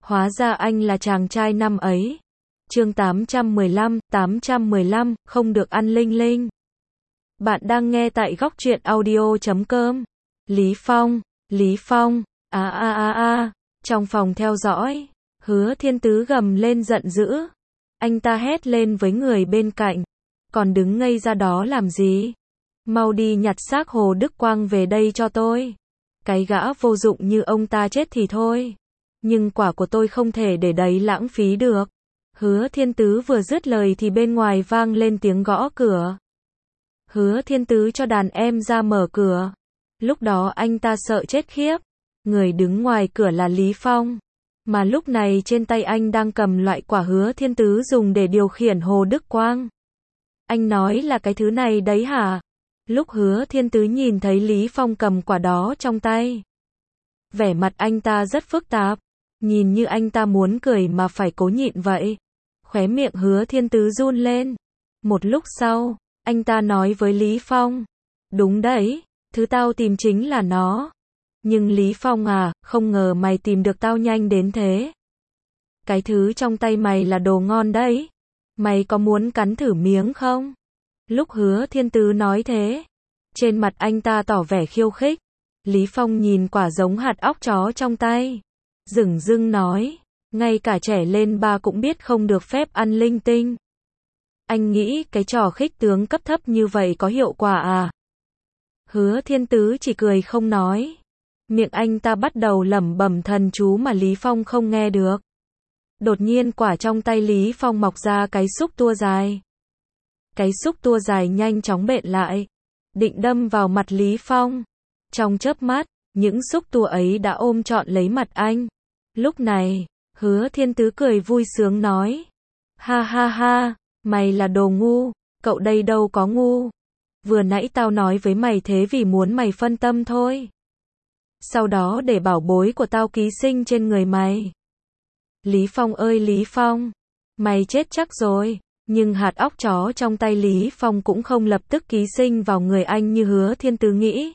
Hóa ra anh là chàng trai năm ấy. Chương 815, không được ăn linh linh. Bạn đang nghe tại góc truyện audio.com. Lý Phong, trong phòng theo dõi, Hứa Thiên Tứ gầm lên giận dữ. Anh ta hét lên với người bên cạnh. Còn đứng ngây ra đó làm gì? Mau đi nhặt xác Hồ Đức Quang về đây cho tôi. Cái gã vô dụng như ông ta chết thì thôi. Nhưng quả của tôi không thể để đấy lãng phí được. Hứa Thiên Tứ vừa dứt lời thì bên ngoài vang lên tiếng gõ cửa. Hứa Thiên Tứ cho đàn em ra mở cửa. Lúc đó anh ta sợ chết khiếp. Người đứng ngoài cửa là Lý Phong. Mà lúc này trên tay anh đang cầm loại quả Hứa Thiên Tứ dùng để điều khiển Hồ Đức Quang. Anh nói là cái thứ này đấy hả? Lúc Hứa Thiên Tứ nhìn thấy Lý Phong cầm quả đó trong tay, vẻ mặt anh ta rất phức tạp. Nhìn như anh ta muốn cười mà phải cố nhịn vậy. Khóe miệng Hứa Thiên Tứ run lên. Một lúc sau, anh ta nói với Lý Phong. Đúng đấy, thứ tao tìm chính là nó. Nhưng Lý Phong à, không ngờ mày tìm được tao nhanh đến thế. Cái thứ trong tay mày là đồ ngon đấy. Mày có muốn cắn thử miếng không? Lúc Hứa Thiên Tứ nói thế, trên mặt anh ta tỏ vẻ khiêu khích. Lý Phong nhìn quả giống hạt óc chó trong tay, dửng dưng nói, ngay cả trẻ lên ba cũng biết không được phép ăn linh tinh. Anh nghĩ cái trò khích tướng cấp thấp như vậy có hiệu quả à? Hứa Thiên Tứ chỉ cười không nói. Miệng anh ta bắt đầu lẩm bẩm thần chú mà Lý Phong không nghe được. Đột nhiên quả trong tay Lý Phong mọc ra cái xúc tua dài. Cái xúc tua dài nhanh chóng bện lại, định đâm vào mặt Lý Phong. Trong chớp mắt, những xúc tua ấy đã ôm trọn lấy mặt anh. Lúc này, Hứa Thiên Tứ cười vui sướng nói. Ha ha ha, mày là đồ ngu, cậu đây đâu có ngu. Vừa nãy tao nói với mày thế vì muốn mày phân tâm thôi. Sau đó để bảo bối của tao ký sinh trên người mày. Lý Phong ơi Lý Phong, mày chết chắc rồi. Nhưng hạt óc chó trong tay Lý Phong cũng không lập tức ký sinh vào người anh như Hứa Thiên Tứ nghĩ.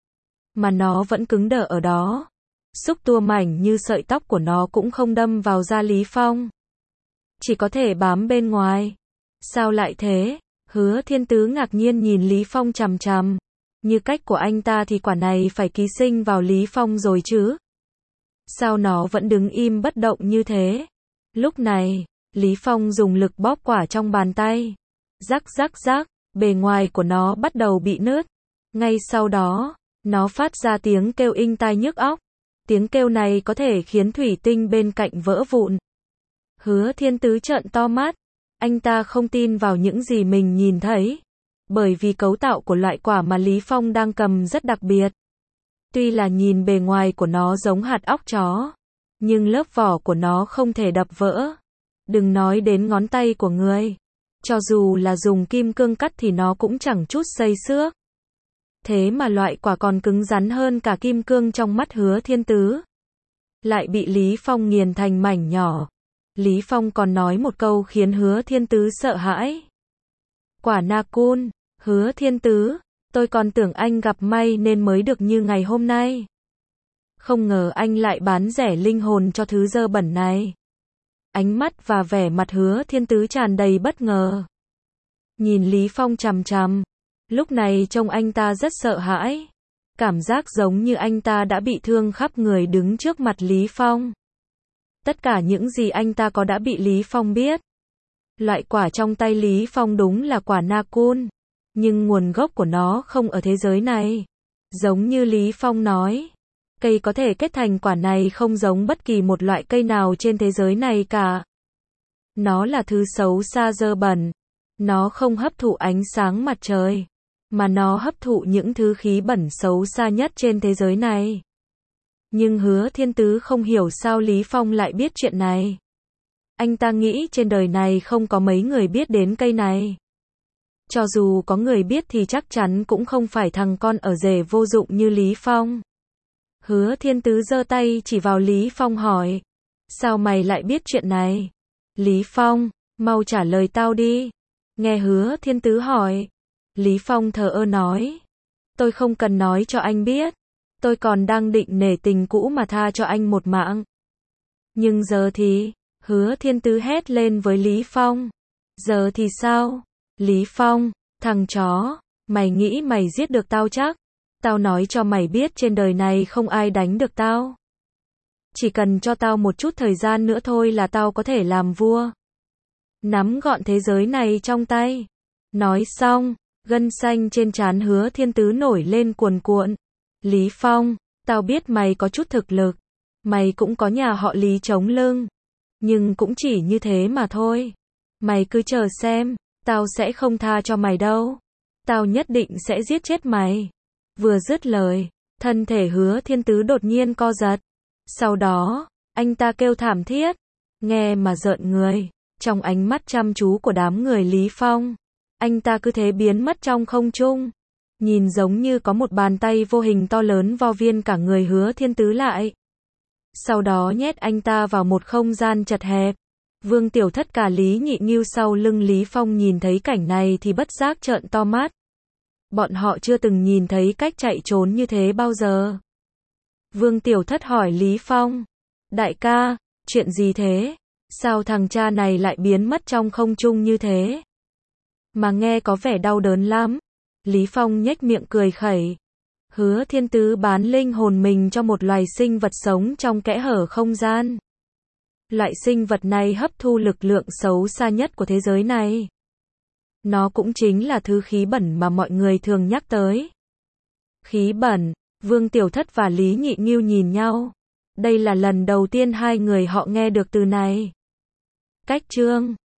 Mà nó vẫn cứng đờ ở đó. Xúc tua mảnh như sợi tóc của nó cũng không đâm vào da Lý Phong. Chỉ có thể bám bên ngoài. Sao lại thế? Hứa Thiên Tứ ngạc nhiên nhìn Lý Phong chằm chằm. Như cách của anh ta thì quả này phải ký sinh vào Lý Phong rồi chứ. Sao nó vẫn đứng im bất động như thế? Lúc này, Lý Phong dùng lực bóp quả trong bàn tay. Rắc rắc rắc, bề ngoài của nó bắt đầu bị nứt. Ngay sau đó, nó phát ra tiếng kêu inh tai nhức óc. Tiếng kêu này có thể khiến thủy tinh bên cạnh vỡ vụn. Hứa Thiên Tứ trợn to mắt. Anh ta không tin vào những gì mình nhìn thấy. Bởi vì cấu tạo của loại quả mà Lý Phong đang cầm rất đặc biệt. Tuy là nhìn bề ngoài của nó giống hạt óc chó, nhưng lớp vỏ của nó không thể đập vỡ. Đừng nói đến ngón tay của người. Cho dù là dùng kim cương cắt thì nó cũng chẳng chút xây xước. Thế mà loại quả còn cứng rắn hơn cả kim cương trong mắt Hứa Thiên Tứ. Lại bị Lý Phong nghiền thành mảnh nhỏ. Lý Phong còn nói một câu khiến Hứa Thiên Tứ sợ hãi. Quả Na Cun, Hứa Thiên Tứ, tôi còn tưởng anh gặp may nên mới được như ngày hôm nay. Không ngờ anh lại bán rẻ linh hồn cho thứ dơ bẩn này. Ánh mắt và vẻ mặt Hứa Thiên Tứ tràn đầy bất ngờ. Nhìn Lý Phong chằm chằm. Lúc này trông anh ta rất sợ hãi. Cảm giác giống như anh ta đã bị thương khắp người đứng trước mặt Lý Phong. Tất cả những gì anh ta có đã bị Lý Phong biết. Loại quả trong tay Lý Phong đúng là quả Na Cun. Nhưng nguồn gốc của nó không ở thế giới này. Giống như Lý Phong nói. Cây có thể kết thành quả này không giống bất kỳ một loại cây nào trên thế giới này cả. Nó là thứ xấu xa dơ bẩn. Nó không hấp thụ ánh sáng mặt trời. Mà nó hấp thụ những thứ khí bẩn xấu xa nhất trên thế giới này. Nhưng Hứa Thiên Tứ không hiểu sao Lý Phong lại biết chuyện này. Anh ta nghĩ trên đời này không có mấy người biết đến cây này. Cho dù có người biết thì chắc chắn cũng không phải thằng con ở rể vô dụng như Lý Phong. Hứa Thiên Tứ giơ tay chỉ vào Lý Phong hỏi. Sao mày lại biết chuyện này? Lý Phong, mau trả lời tao đi. Nghe Hứa Thiên Tứ hỏi. Lý Phong thờ ơ nói. Tôi không cần nói cho anh biết. Tôi còn đang định nể tình cũ mà tha cho anh một mạng. Nhưng giờ thì, Hứa Thiên Tứ hét lên với Lý Phong. Giờ thì sao? Lý Phong, thằng chó, mày nghĩ mày giết được tao chắc? Tao nói cho mày biết trên đời này không ai đánh được tao. Chỉ cần cho tao một chút thời gian nữa thôi là tao có thể làm vua. Nắm gọn thế giới này trong tay. Nói xong, gân xanh trên trán Hứa Thiên Tứ nổi lên cuồn cuộn. Lý Phong, tao biết mày có chút thực lực. Mày cũng có nhà họ Lý chống lưng. Nhưng cũng chỉ như thế mà thôi. Mày cứ chờ xem, tao sẽ không tha cho mày đâu. Tao nhất định sẽ giết chết mày. Vừa dứt lời, thân thể Hứa Thiên Tứ đột nhiên co giật. Sau đó, anh ta kêu thảm thiết. Nghe mà rợn người. Trong ánh mắt chăm chú của đám người Lý Phong, anh ta cứ thế biến mất trong không trung. Nhìn giống như có một bàn tay vô hình to lớn vo viên cả người Hứa Thiên Tứ lại. Sau đó nhét anh ta vào một không gian chật hẹp. Vương Tiểu Thất cả Lý Nhị Ngưu sau lưng Lý Phong nhìn thấy cảnh này thì bất giác trợn to mắt. Bọn họ chưa từng nhìn thấy cách chạy trốn như thế bao giờ. Vương Tiểu Thất hỏi Lý Phong. Đại ca, chuyện gì thế? Sao thằng cha này lại biến mất trong không trung như thế? Mà nghe có vẻ đau đớn lắm. Lý Phong nhếch miệng cười khẩy. Hứa Thiên Tứ bán linh hồn mình cho một loài sinh vật sống trong kẽ hở không gian. Loại sinh vật này hấp thu lực lượng xấu xa nhất của thế giới này. Nó cũng chính là thứ khí bẩn mà mọi người thường nhắc tới. Khí bẩn, Vương Tiểu Thất và Lý Nhị Ngưu nhìn nhau. Đây là lần đầu tiên hai người họ nghe được từ này. Cách chương